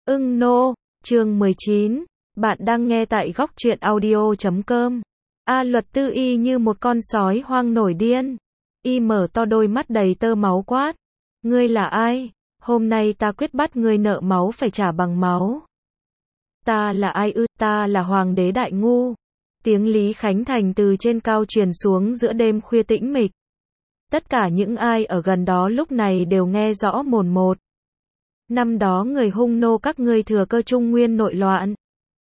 Nô, chương 19. Bạn đang nghe tại góc truyện audio.com. Luật Tư y như một con sói hoang nổi điên. Y mở to đôi mắt đầy tơ máu quát. Ngươi là ai? Hôm nay ta quyết bắt ngươi nợ máu phải trả bằng máu. Ta là ai ư? Ta là Hoàng đế Đại Ngu. Tiếng Lý Khánh Thành từ trên cao truyền xuống giữa đêm khuya tĩnh mịch. Tất cả những ai ở gần đó lúc này đều nghe rõ mồn một. Năm đó người Hung nô các ngươi thừa cơ Trung Nguyên nội loạn.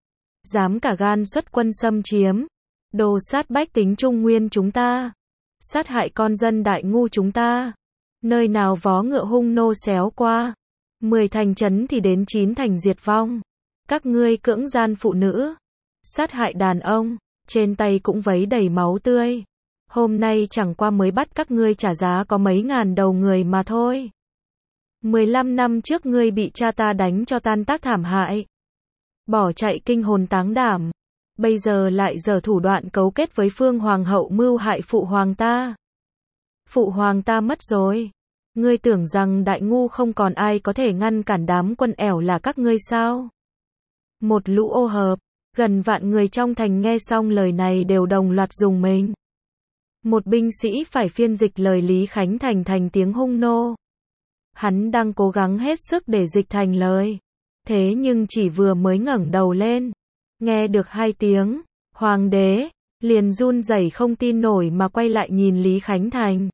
Dám cả gan xuất quân xâm chiếm. Đồ sát bách tính Trung Nguyên chúng ta. Sát hại con dân Đại Ngu chúng ta. Nơi nào vó ngựa Hung nô xéo qua. 10 thành trấn thì đến 9 thành diệt vong. Các ngươi cưỡng gian phụ nữ. Sát hại đàn ông. Trên tay cũng vấy đầy máu tươi. Hôm nay chẳng qua mới bắt các ngươi trả giá có mấy ngàn đầu người mà thôi. 15 năm trước ngươi bị cha ta đánh cho tan tác thảm hại. Bỏ chạy kinh hồn táng đảm. Bây giờ lại giở thủ đoạn cấu kết với Phương Hoàng hậu mưu hại phụ hoàng ta. Phụ hoàng ta mất rồi. Ngươi tưởng rằng Đại Ngu không còn ai có thể ngăn cản đám quân ẻo là các ngươi sao? Một lũ ô hợp, gần vạn người trong thành nghe xong lời này đều đồng loạt rùng mình. Một binh sĩ phải phiên dịch lời Lý Khánh Thành thành tiếng Hung nô. Hắn đang cố gắng hết sức để dịch thành lời. Thế nhưng chỉ vừa mới ngẩng đầu lên, nghe được 2 tiếng, Hoàng đế, liền run rẩy không tin nổi mà quay lại nhìn Lý Khánh Thành.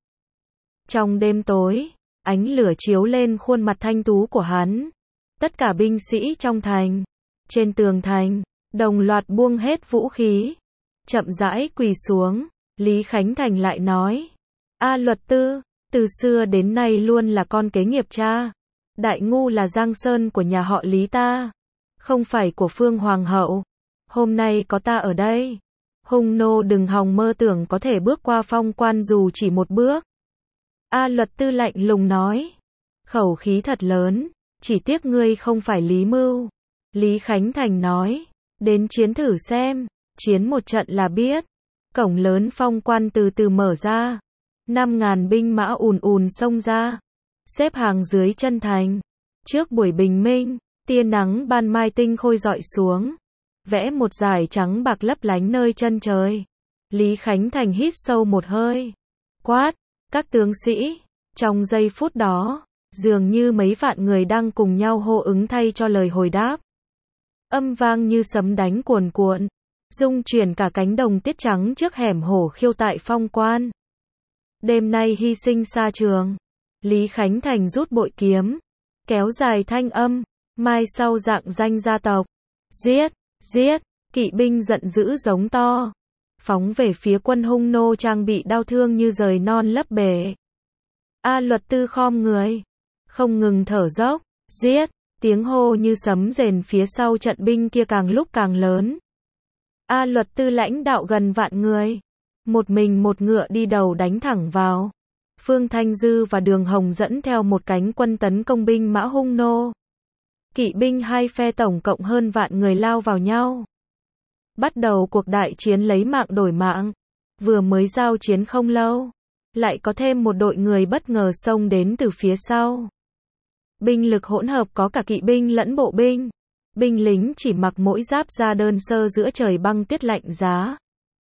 Trong đêm tối, ánh lửa chiếu lên khuôn mặt thanh tú của hắn. Tất cả binh sĩ trong thành, trên tường thành, đồng loạt buông hết vũ khí. Chậm rãi quỳ xuống, Lý Khánh Thành lại nói. Luật Tư, từ xưa đến nay luôn là con kế nghiệp cha. Đại Ngu là giang sơn của nhà họ Lý ta, không phải của Phương Hoàng hậu. Hôm nay có ta ở đây, Hung nô đừng hòng mơ tưởng có thể bước qua phong quan dù chỉ một bước. Luật Tư lạnh lùng nói. Khẩu khí thật lớn, chỉ tiếc ngươi không phải Lý Mưu. Lý Khánh Thành nói. Đến chiến thử xem, chiến một trận là biết. Cổng lớn phong quan từ từ mở ra. 5.000 binh mã ùn ùn xông ra. Xếp hàng dưới chân thành. Trước buổi bình minh, tia nắng ban mai tinh khôi rọi xuống. Vẽ một dải trắng bạc lấp lánh nơi chân trời. Lý Khánh Thành hít sâu một hơi. Quát, các tướng sĩ. Trong giây phút đó, dường như mấy vạn người đang cùng nhau hô ứng thay cho lời hồi đáp. Âm vang như sấm đánh cuồn cuộn. Rung chuyển cả cánh đồng tiết trắng trước hẻm hổ khiêu tại phong quan. Đêm nay hy sinh xa trường. Lý Khánh Thành rút bội kiếm, kéo dài thanh âm, mai sau dạng danh gia tộc. Giết, giết, kỵ binh giận dữ giống to. Phóng về phía quân Hung nô trang bị đau thương như rời non lấp bể. Luật Tư khom người, không ngừng thở dốc. Giết, tiếng hô như sấm rền phía sau trận binh kia càng lúc càng lớn. Luật Tư lãnh đạo gần vạn người. Một mình một ngựa đi đầu đánh thẳng vào. Phương Thanh Dư và Đường Hồng dẫn theo một cánh quân tấn công binh mã Hung nô. Kỵ binh hai phe tổng cộng hơn vạn người lao vào nhau. Bắt đầu cuộc đại chiến lấy mạng đổi mạng. Vừa mới giao chiến không lâu, lại có thêm một đội người bất ngờ xông đến từ phía sau. Binh lực hỗn hợp có cả kỵ binh lẫn bộ binh. Binh lính chỉ mặc mỗi giáp da đơn sơ giữa trời băng tuyết lạnh giá.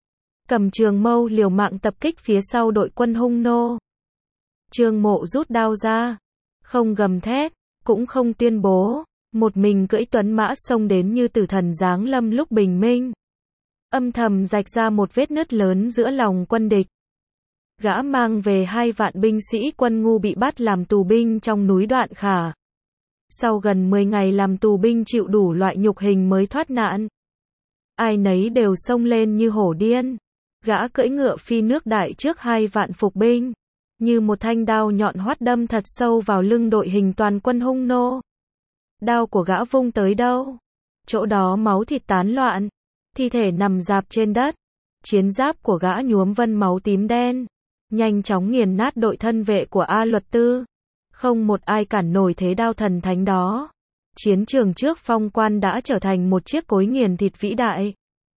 Cầm trường mâu liều mạng tập kích phía sau đội quân Hung nô. Trương Mộ rút đao ra, không gầm thét, cũng không tuyên bố, một mình cưỡi tuấn mã xông đến như tử thần giáng lâm lúc bình minh. Âm thầm rạch ra một vết nứt lớn giữa lòng quân địch. Gã mang về 2 vạn binh sĩ quân Ngu bị bắt làm tù binh trong núi Đoạn Khả. Sau gần 10 ngày làm tù binh chịu đủ loại nhục hình mới thoát nạn. Ai nấy đều xông lên như hổ điên. Gã cưỡi ngựa phi nước đại trước 2 vạn phục binh. Như một thanh đao nhọn hoắt đâm thật sâu vào lưng đội hình toàn quân Hung nô. Đao của gã vung tới đâu, chỗ đó máu thịt tán loạn, thi thể nằm rạp trên đất. Chiến giáp của gã nhuốm vân máu tím đen, nhanh chóng nghiền nát đội thân vệ của Luật Tư. Không một ai cản nổi thế đao thần thánh đó. Chiến trường trước phong quan đã trở thành một chiếc cối nghiền thịt vĩ đại.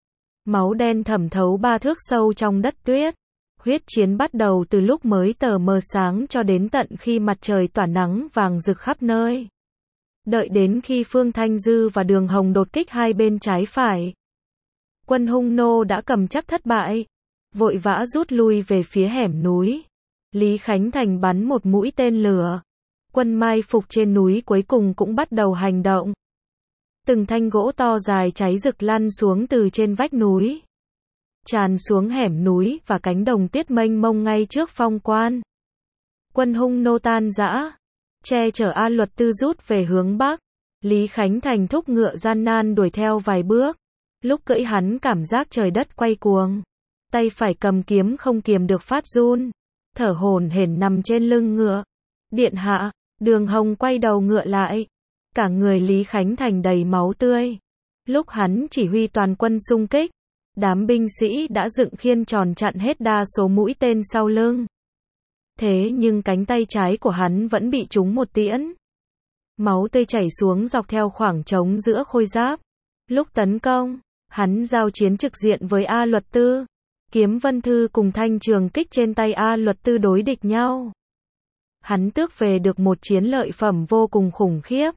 Máu đen thẩm thấu 3 thước sâu trong đất tuyết. Huyết chiến bắt đầu từ lúc mới tờ mờ sáng cho đến tận khi mặt trời tỏa nắng vàng rực khắp nơi. Đợi đến khi Phương Thanh Dư và Đường Hồng đột kích hai bên trái phải. Quân Hung nô đã cầm chắc thất bại. Vội vã rút lui về phía hẻm núi. Lý Khánh Thành bắn một mũi tên lửa. Quân mai phục trên núi cuối cùng cũng bắt đầu hành động. Từng thanh gỗ to dài cháy rực lăn xuống từ trên vách núi. Tràn xuống hẻm núi và cánh đồng tuyết mênh mông ngay trước phong quan. Quân Hung nô tan rã. Che chở A Luật Tư rút về hướng Bắc. Lý Khánh Thành thúc ngựa gian nan đuổi theo vài bước. Lúc cưỡi hắn cảm giác trời đất quay cuồng. Tay phải cầm kiếm không kiềm được phát run. Thở hổn hển nằm trên lưng ngựa. Điện hạ, Đường Hồng quay đầu ngựa lại. Cả người Lý Khánh Thành đầy máu tươi. Lúc hắn chỉ huy toàn quân xung kích, đám binh sĩ đã dựng khiên tròn chặn hết đa số mũi tên sau lưng. Thế nhưng cánh tay trái của hắn vẫn bị trúng một tiễn. Máu tươi chảy xuống dọc theo khoảng trống giữa khôi giáp. Lúc tấn công, hắn giao chiến trực diện với A Luật Tư. Kiếm Vân Thư cùng thanh trường kích trên tay A Luật Tư đối địch nhau. Hắn tước về được một chiến lợi phẩm vô cùng khủng khiếp.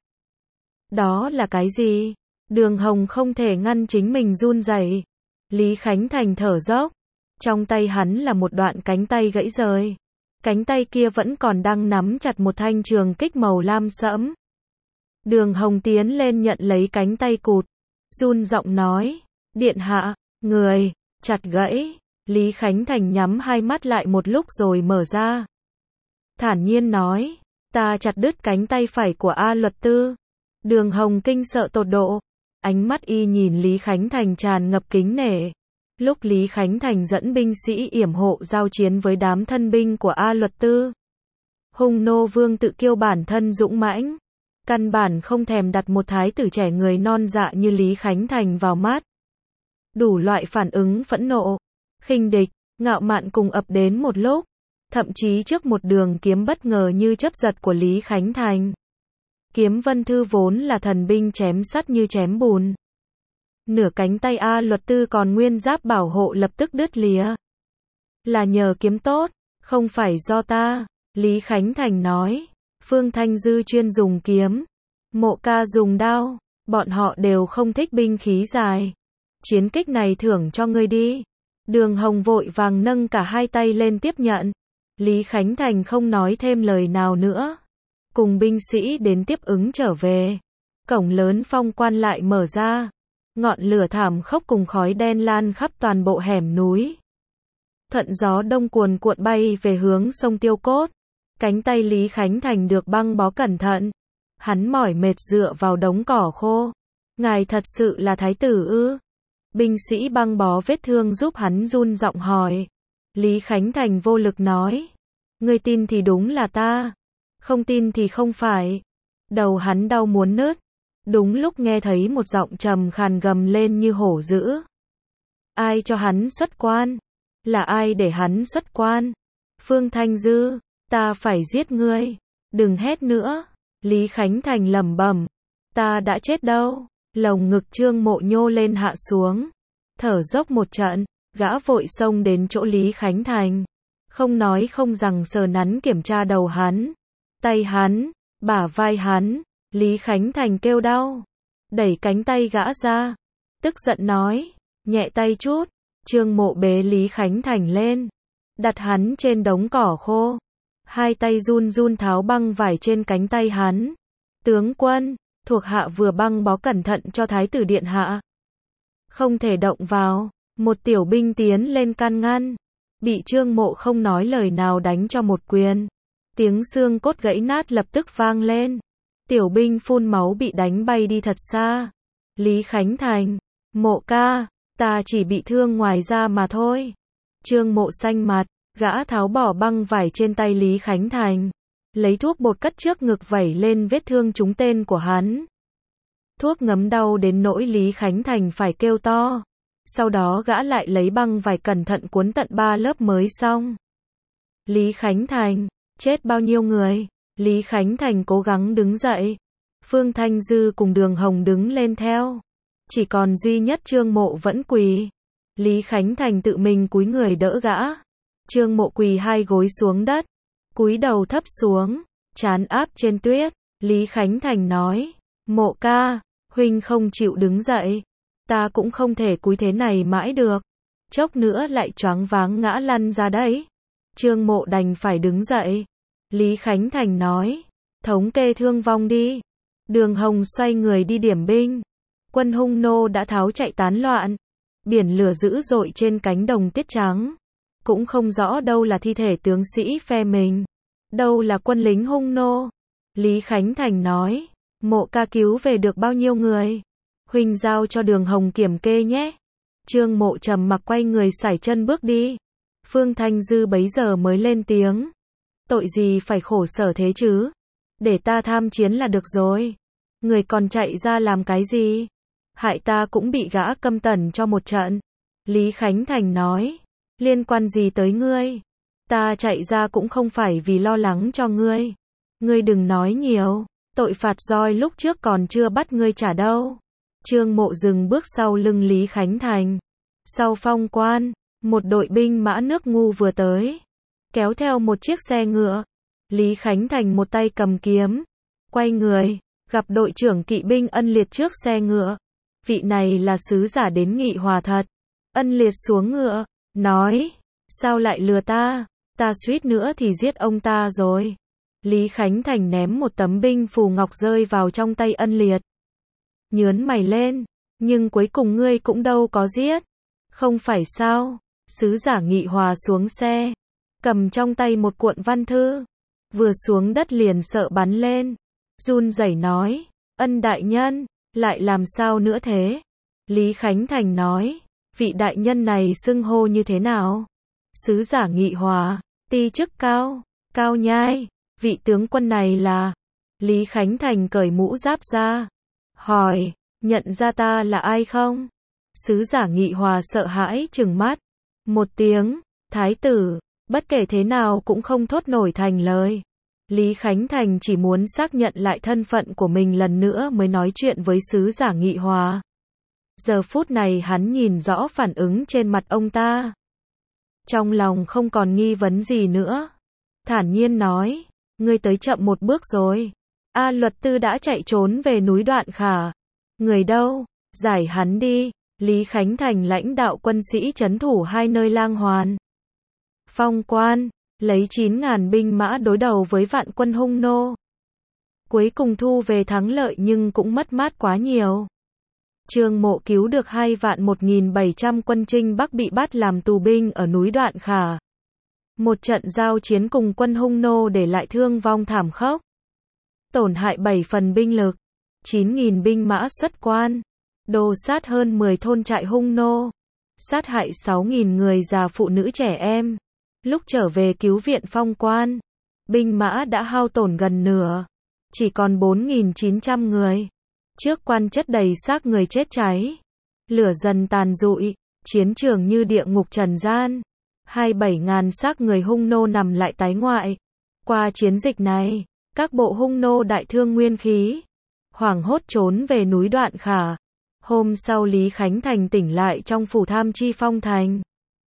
Đó là cái gì? Đường Hồng không thể ngăn chính mình run rẩy. Lý Khánh Thành thở dốc. Trong tay hắn là một đoạn cánh tay gãy rời. Cánh tay kia vẫn còn đang nắm chặt một thanh trường kích màu lam sẫm. Đường Hồng tiến lên nhận lấy cánh tay cụt. Run giọng nói. Điện hạ, người, chặt gãy. Lý Khánh Thành nhắm hai mắt lại một lúc rồi mở ra. Thản nhiên nói. Ta chặt đứt cánh tay phải của A Luật Tư. Đường Hồng kinh sợ tột độ. Ánh mắt y nhìn Lý Khánh Thành tràn ngập kính nể. Lúc Lý Khánh Thành dẫn binh sĩ yểm hộ giao chiến với đám thân binh của A Luật Tư. Hung nô vương tự kiêu bản thân dũng mãnh. Căn bản không thèm đặt một thái tử trẻ người non dạ như Lý Khánh Thành vào mắt. Đủ loại phản ứng phẫn nộ, khinh địch, ngạo mạn cùng ập đến một lúc. Thậm chí trước một đường kiếm bất ngờ như chớp giật của Lý Khánh Thành. Kiếm Vân Thư vốn là thần binh chém sắt như chém bùn. Nửa cánh tay A Luật Tư còn nguyên giáp bảo hộ lập tức đứt lìa. Là nhờ kiếm tốt, không phải do ta, Lý Khánh Thành nói. Phương Thanh Dư chuyên dùng kiếm. Mộ ca dùng đao. Bọn họ đều không thích binh khí dài. Chiến kích này thưởng cho ngươi đi. Đường Hồng vội vàng nâng cả hai tay lên tiếp nhận. Lý Khánh Thành không nói thêm lời nào nữa. Cùng binh sĩ đến tiếp ứng trở về. Cổng lớn phong quan lại mở ra. Ngọn lửa thảm khốc cùng khói đen lan khắp toàn bộ hẻm núi. Thuận gió đông cuồn cuộn bay về hướng sông Tiêu Cốt. Cánh tay Lý Khánh Thành được băng bó cẩn thận. Hắn mỏi mệt dựa vào đống cỏ khô. Ngài thật sự là thái tử ư? Binh sĩ băng bó vết thương giúp hắn run giọng hỏi. Lý Khánh Thành vô lực nói. Ngươi tin thì đúng là ta. Không tin thì không phải. Đầu hắn đau muốn nứt. Đúng lúc nghe thấy một giọng trầm khàn gầm lên như hổ dữ. Ai cho hắn xuất quan? Là ai để hắn xuất quan? Phương Thanh Dư, ta phải giết ngươi. Đừng hét nữa. Lý Khánh Thành lẩm bẩm. Ta đã chết đâu. Lồng ngực Trương Mộ nhô lên hạ xuống. Thở dốc một trận, gã vội xông đến chỗ Lý Khánh Thành. Không nói không rằng sờ nắn kiểm tra đầu hắn. Tay hắn, bả vai hắn. Lý Khánh Thành kêu đau. Đẩy cánh tay gã ra. Tức giận nói. Nhẹ tay chút. Trương Mộ bế Lý Khánh Thành lên. Đặt hắn trên đống cỏ khô. Hai tay run run tháo băng vải trên cánh tay hắn. Tướng quân, thuộc hạ vừa băng bó cẩn thận cho thái tử điện hạ. Không thể động vào. Một tiểu binh tiến lên can ngăn. Bị Trương Mộ không nói lời nào đánh cho một quyền. Tiếng xương cốt gãy nát lập tức vang lên. Tiểu binh phun máu bị đánh bay đi thật xa. Lý Khánh Thành, Mộ ca, ta chỉ bị thương ngoài da mà thôi. Trương Mộ xanh mặt, gã tháo bỏ băng vải trên tay Lý Khánh Thành. Lấy thuốc bột cắt trước ngực vẩy lên vết thương trúng tên của hắn. Thuốc ngấm đau đến nỗi Lý Khánh Thành phải kêu to. Sau đó gã lại lấy băng vải cẩn thận cuốn tận 3 lớp mới xong. Lý Khánh Thành, chết bao nhiêu người? Lý Khánh Thành cố gắng đứng dậy. Phương Thanh Dư cùng Đường Hồng đứng lên theo. Chỉ còn duy nhất Trương Mộ vẫn quỳ. Lý Khánh Thành tự mình cúi người đỡ gã. Trương Mộ quỳ hai gối xuống đất. Cúi đầu thấp xuống. Trán áp trên tuyết. Lý Khánh Thành nói. Mộ ca, huynh không chịu đứng dậy. Ta cũng không thể cúi thế này mãi được. Chốc nữa lại choáng váng ngã lăn ra đấy. Trương Mộ đành phải đứng dậy. Lý Khánh Thành nói, thống kê thương vong đi. Đường Hồng xoay người đi điểm binh. Quân hung nô đã tháo chạy tán loạn. Biển lửa dữ dội trên cánh đồng tuyết trắng. Cũng không rõ đâu là thi thể tướng sĩ phe mình, đâu là quân lính hung nô. Lý Khánh Thành nói, Mộ ca cứu về được bao nhiêu người? Huynh giao cho Đường Hồng kiểm kê nhé. Trương Mộ trầm mặc quay người sải chân bước đi. Phương Thanh Dư bấy giờ mới lên tiếng. Tội gì phải khổ sở thế chứ? Để ta tham chiến là được rồi. Người còn chạy ra làm cái gì? Hại ta cũng bị gã Câm Tần cho một trận. Lý Khánh Thành nói, liên quan gì tới ngươi? Ta chạy ra cũng không phải vì lo lắng cho ngươi. Ngươi đừng nói nhiều, tội phạt roi lúc trước còn chưa bắt ngươi trả đâu. Trương Mộ dừng bước sau lưng Lý Khánh Thành. Sau Phong Quan, một đội binh mã nước Ngu vừa tới, kéo theo một chiếc xe ngựa. Lý Khánh Thành một tay cầm kiếm, quay người, gặp đội trưởng kỵ binh Ân Liệt trước xe ngựa. Vị này là sứ giả đến nghị hòa thật. Ân Liệt xuống ngựa, nói, sao lại lừa ta? Ta suýt nữa thì giết ông ta rồi. Lý Khánh Thành ném một tấm binh phù ngọc rơi vào trong tay Ân Liệt. Nhớn mày lên, nhưng cuối cùng ngươi cũng đâu có giết. Không phải sao? Sứ giả nghị hòa xuống xe, cầm trong tay một cuộn văn thư. Vừa xuống đất liền sợ bắn lên. Run rẩy nói, Ân đại nhân, lại làm sao nữa thế? Lý Khánh Thành nói, vị đại nhân này xưng hô như thế nào? Sứ giả nghị hòa, ti chức cao, cao nhai. Vị tướng quân này là? Lý Khánh Thành cởi mũ giáp ra, hỏi, nhận ra ta là ai không? Sứ giả nghị hòa sợ hãi trừng mắt. Một tiếng, thái tử, bất kể thế nào cũng không thốt nổi thành lời. Lý Khánh Thành chỉ muốn xác nhận lại thân phận của mình lần nữa mới nói chuyện với sứ giả nghị hòa. Giờ phút này hắn nhìn rõ phản ứng trên mặt ông ta. Trong lòng không còn nghi vấn gì nữa. Thản nhiên nói, ngươi tới chậm một bước rồi. A Luật Tư đã chạy trốn về núi Đoạn Khả. Người đâu? Giải hắn đi. Lý Khánh Thành lãnh đạo quân sĩ trấn thủ hai nơi Lang Hoàn, Phong Quan, lấy 9.000 binh mã đối đầu với vạn quân hung nô. Cuối cùng thu về thắng lợi nhưng cũng mất mát quá nhiều. Trương Mộ cứu được 2.1.700 quân Trinh Bắc bị bắt làm tù binh ở núi Đoạn Khả. Một trận giao chiến cùng quân hung nô để lại thương vong thảm khốc. Tổn hại 7 phần binh lực, 9.000 binh mã xuất quan, đồ sát hơn 10 thôn trại hung nô, sát hại 6.000 người già phụ nữ trẻ em. Lúc trở về cứu viện Phong Quan, binh mã đã hao tổn gần nửa, chỉ còn 4.900 người. Trước quan chất đầy xác người chết cháy, lửa dần tàn rụi, chiến trường như địa ngục trần gian. 27.000 xác người hung nô nằm lại tái ngoại. Qua chiến dịch này, các bộ hung nô đại thương nguyên khí, hoảng hốt trốn về núi Đoạn Khả. Hôm sau Lý Khánh Thành tỉnh lại trong phủ tham chi Phong Thành.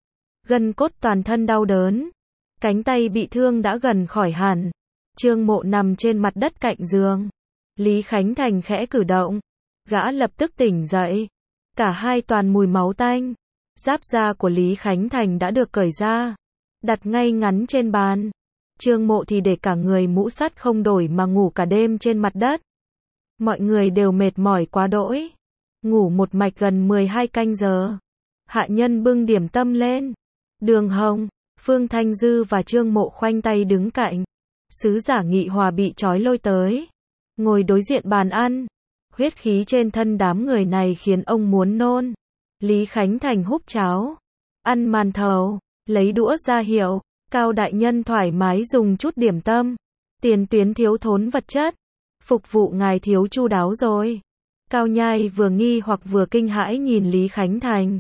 Gân cốt toàn thân đau đớn, cánh tay bị thương đã gần khỏi hẳn. Trương Mộ nằm trên mặt đất cạnh giường. Lý Khánh Thành khẽ cử động, gã lập tức tỉnh dậy. Cả hai toàn mùi máu tanh. Giáp da của Lý Khánh Thành đã được cởi ra, đặt ngay ngắn trên bàn. Trương Mộ thì để cả người mũ sắt không đổi mà ngủ cả đêm trên mặt đất. Mọi người đều mệt mỏi quá đỗi, ngủ một mạch gần 12 canh giờ. Hạ nhân bưng điểm tâm lên. Đường Hồng, Phương Thanh Dư và Trương Mộ khoanh tay đứng cạnh. Sứ giả nghị hòa bị trói lôi tới, ngồi đối diện bàn ăn. Huyết khí trên thân đám người này khiến ông muốn nôn. Lý Khánh Thành húp cháo, ăn màn thầu, lấy đũa ra hiệu, Cao đại nhân thoải mái dùng chút điểm tâm. Tiền tuyến thiếu thốn vật chất, phục vụ ngài thiếu chu đáo rồi. Cao Nhai vừa nghi hoặc vừa kinh hãi nhìn Lý Khánh Thành.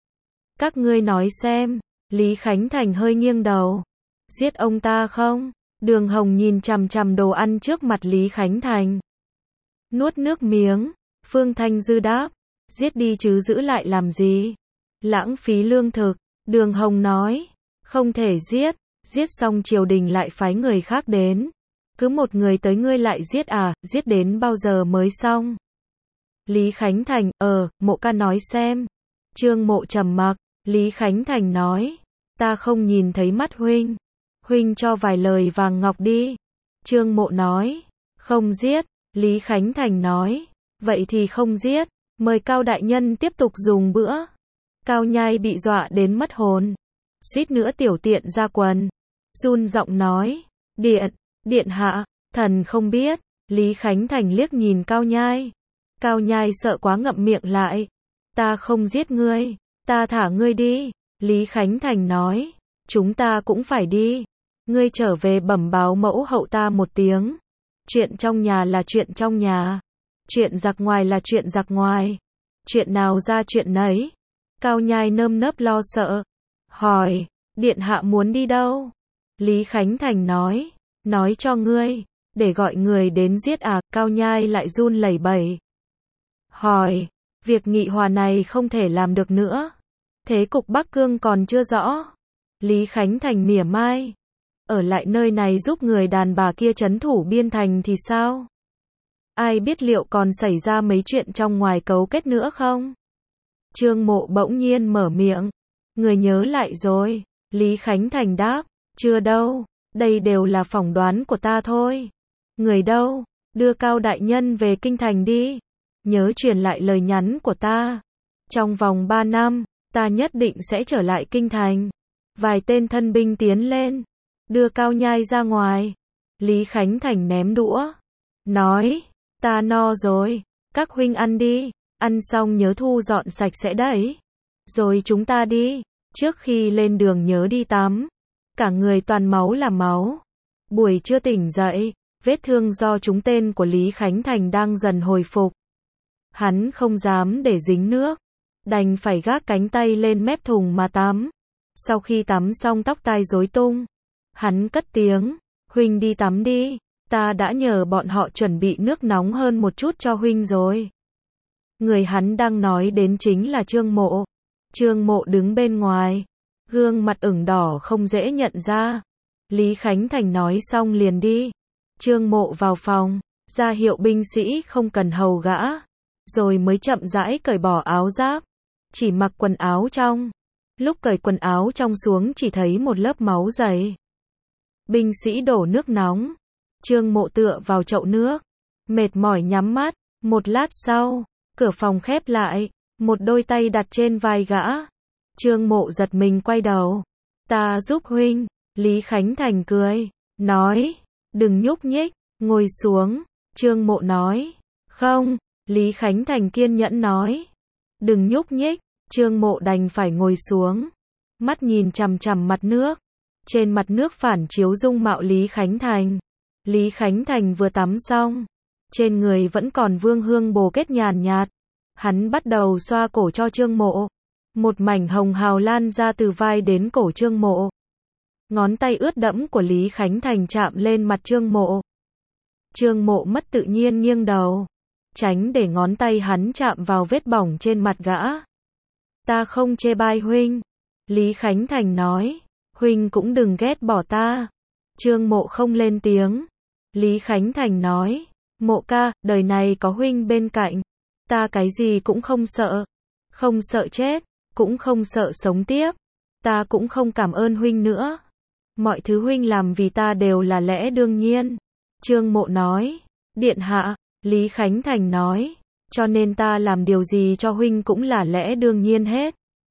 Các ngươi nói xem. Lý Khánh Thành hơi nghiêng đầu. Giết ông ta không? Đường Hồng nhìn chằm chằm đồ ăn trước mặt Lý Khánh Thành. Nuốt nước miếng. Phương Thanh Dư đáp. Giết đi chứ giữ lại làm gì? Lãng phí lương thực. Đường Hồng nói. Không thể giết. Giết xong triều đình lại phái người khác đến. Cứ một người tới ngươi lại giết à, giết đến bao giờ mới xong? Lý Khánh Thành, Mộ ca nói xem. Trương Mộ trầm mặc, Lý Khánh Thành nói, ta không nhìn thấy mắt huynh. Huynh cho vài lời vàng ngọc đi. Trương Mộ nói, không giết. Lý Khánh Thành nói, vậy thì không giết, mời Cao đại nhân tiếp tục dùng bữa. Cao Nhai bị dọa đến mất hồn, suýt nữa tiểu tiện ra quần, run giọng nói, điện hạ, thần không biết. Lý Khánh Thành liếc nhìn Cao Nhai. Cao Nhai sợ quá ngậm miệng lại. Ta không giết ngươi, ta thả ngươi đi. Lý Khánh Thành nói, chúng ta cũng phải đi. Ngươi trở về bẩm báo mẫu hậu ta một tiếng. Chuyện trong nhà là chuyện trong nhà, chuyện giặc ngoài là chuyện giặc ngoài. Chuyện nào ra chuyện nấy. Cao Nhai nơm nớp lo sợ, hỏi, điện hạ muốn đi đâu? Lý Khánh Thành nói cho ngươi, để gọi người đến giết à? Cao Nhai lại run lẩy bẩy, hỏi, việc nghị hòa này không thể làm được nữa. Thế cục Bắc Cương còn chưa rõ. Lý Khánh Thành mỉa mai, ở lại nơi này giúp người đàn bà kia trấn thủ biên thành thì sao? Ai biết liệu còn xảy ra mấy chuyện trong ngoài cấu kết nữa không? Trương Mộ bỗng nhiên mở miệng, người nhớ lại rồi. Lý Khánh Thành đáp, chưa đâu, đây đều là phỏng đoán của ta thôi. Người đâu? Đưa Cao đại nhân về kinh thành đi. Nhớ truyền lại lời nhắn của ta. Trong vòng 3 năm, ta nhất định sẽ trở lại kinh thành. Vài tên thân binh tiến lên, đưa Cao Nhai ra ngoài. Lý Khánh Thành ném đũa, nói, ta no rồi, các huynh ăn đi, ăn xong nhớ thu dọn sạch sẽ đấy. Rồi chúng ta đi, trước khi lên đường nhớ đi tắm. Cả người toàn máu là máu. Buổi trưa tỉnh dậy, vết thương do trúng tên của Lý Khánh Thành đang dần hồi phục. Hắn không dám để dính nước, đành phải gác cánh tay lên mép thùng mà tắm. Sau khi tắm xong tóc tai rối tung, hắn cất tiếng, huynh đi tắm đi, ta đã nhờ bọn họ chuẩn bị nước nóng hơn một chút cho huynh rồi. Người hắn đang nói đến chính là Trương Mộ. Trương Mộ đứng bên ngoài, gương mặt ửng đỏ không dễ nhận ra. Lý Khánh Thành nói xong liền đi. Trương Mộ vào phòng, ra hiệu binh sĩ không cần hầu gã, rồi mới chậm rãi cởi bỏ áo giáp, chỉ mặc quần áo trong. Lúc cởi quần áo trong xuống chỉ thấy một lớp máu dày. Binh sĩ đổ nước nóng. Trương Mộ tựa vào chậu nước, mệt mỏi nhắm mắt. Một lát sau, cửa phòng khép lại, một đôi tay đặt trên vai gã. Trương Mộ giật mình quay đầu. Ta giúp huynh. Lý Khánh Thành cười, nói, đừng nhúc nhích, ngồi xuống. Trương Mộ nói, không. Lý Khánh Thành kiên nhẫn nói, đừng nhúc nhích. Trương Mộ đành phải ngồi xuống, mắt nhìn chằm chằm mặt nước. Trên mặt nước phản chiếu dung mạo Lý Khánh Thành. Lý Khánh Thành vừa tắm xong, trên người vẫn còn vương hương bồ kết nhàn nhạt. Hắn bắt đầu xoa cổ cho Trương Mộ. Một mảnh hồng hào lan ra từ vai đến cổ Trương Mộ. Ngón tay ướt đẫm của Lý Khánh Thành chạm lên mặt Trương Mộ. Trương Mộ mất tự nhiên nghiêng đầu, tránh để ngón tay hắn chạm vào vết bỏng trên mặt gã. Ta không chê bai huynh. Lý Khánh Thành nói, huynh cũng đừng ghét bỏ ta. Trương Mộ không lên tiếng. Lý Khánh Thành nói, Mộ ca, đời này có huynh bên cạnh, ta cái gì cũng không sợ. Không sợ chết, cũng không sợ sống tiếp. Ta cũng không cảm ơn huynh nữa. Mọi thứ huynh làm vì ta đều là lẽ đương nhiên. Trương Mộ nói, điện hạ. Lý Khánh Thành nói, cho nên ta làm điều gì cho huynh cũng là lẽ đương nhiên hết.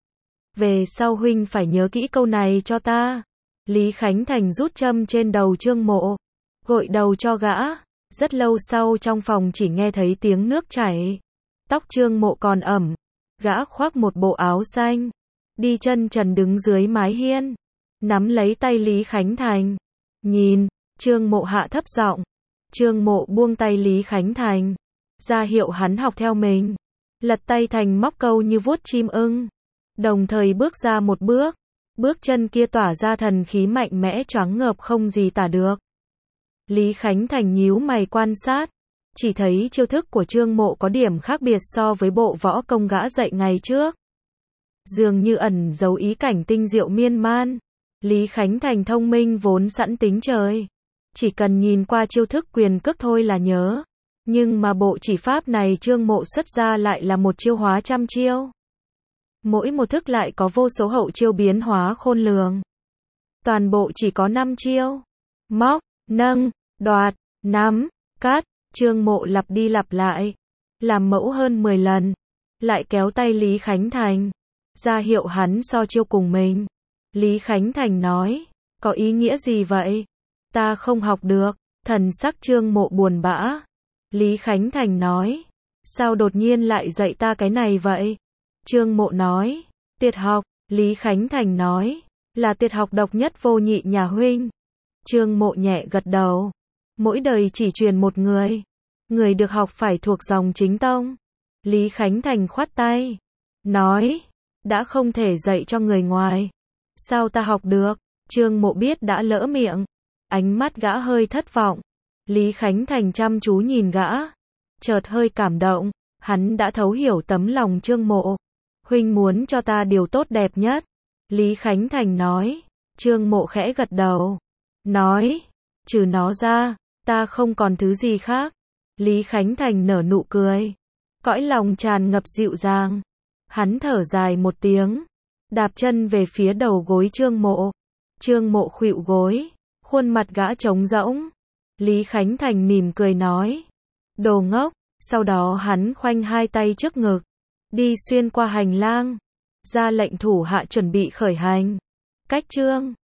Về sau huynh phải nhớ kỹ câu này cho ta. Lý Khánh Thành rút châm trên đầu Trương Mộ, gội đầu cho gã. Rất lâu sau trong phòng chỉ nghe thấy tiếng nước chảy. Tóc Trương Mộ còn ẩm. Gã khoác một bộ áo xanh, đi chân trần đứng dưới mái hiên, nắm lấy tay Lý Khánh Thành. Nhìn. Trương Mộ hạ thấp giọng. Trương Mộ buông tay Lý Khánh Thành, ra hiệu hắn học theo mình. Lật tay thành móc câu như vuốt chim ưng, đồng thời bước ra một bước. Bước chân kia tỏa ra thần khí mạnh mẽ choáng ngợp không gì tả được. Lý Khánh Thành nhíu mày quan sát, chỉ thấy chiêu thức của Trương Mộ có điểm khác biệt so với bộ võ công gã dạy ngày trước. Dường như ẩn giấu ý cảnh tinh diệu miên man. Lý Khánh Thành thông minh vốn sẵn tính trời, chỉ cần nhìn qua chiêu thức quyền cước thôi là nhớ. Nhưng mà bộ chỉ pháp này Trương Mộ xuất ra lại là một chiêu hóa trăm chiêu. Mỗi một thức lại có vô số hậu chiêu biến hóa khôn lường. Toàn bộ chỉ có 5 chiêu. Móc, nâng, đoạt, nắm, cắt, Trương Mộ lặp đi lặp lại. Làm mẫu hơn 10 lần. Lại kéo tay Lý Khánh Thành. Ra hiệu hắn so chiêu cùng mình. Lý Khánh Thành nói, có ý nghĩa gì vậy? Ta không học được. Thần sắc Trương Mộ buồn bã. Lý Khánh Thành nói, sao đột nhiên lại dạy ta cái này vậy? Trương Mộ nói, tiệt học. Lý Khánh Thành nói, là tiệt học độc nhất vô nhị nhà huynh. Trương Mộ nhẹ gật đầu. Mỗi đời chỉ truyền một người. Người được học phải thuộc dòng chính tông. Lý Khánh Thành khoát tay. Nói, đã không thể dạy cho người ngoài. Sao ta học được? Trương Mộ biết đã lỡ miệng. Ánh mắt gã hơi thất vọng. Lý Khánh Thành chăm chú nhìn gã. Chợt hơi cảm động. Hắn đã thấu hiểu tấm lòng Trương Mộ. Huynh muốn cho ta điều tốt đẹp nhất. Lý Khánh Thành nói. Trương Mộ khẽ gật đầu. Nói, trừ nó ra, ta không còn thứ gì khác. Lý Khánh Thành nở nụ cười. Cõi lòng tràn ngập dịu dàng. Hắn thở dài một tiếng. Đạp chân về phía đầu gối Trương Mộ. Trương Mộ khuỵu gối. Khuôn mặt gã trống rỗng. Lý Khánh Thành mỉm cười nói. Đồ ngốc. Sau đó hắn khoanh hai tay trước ngực. Đi xuyên qua hành lang. Ra lệnh thủ hạ chuẩn bị khởi hành. Cách chương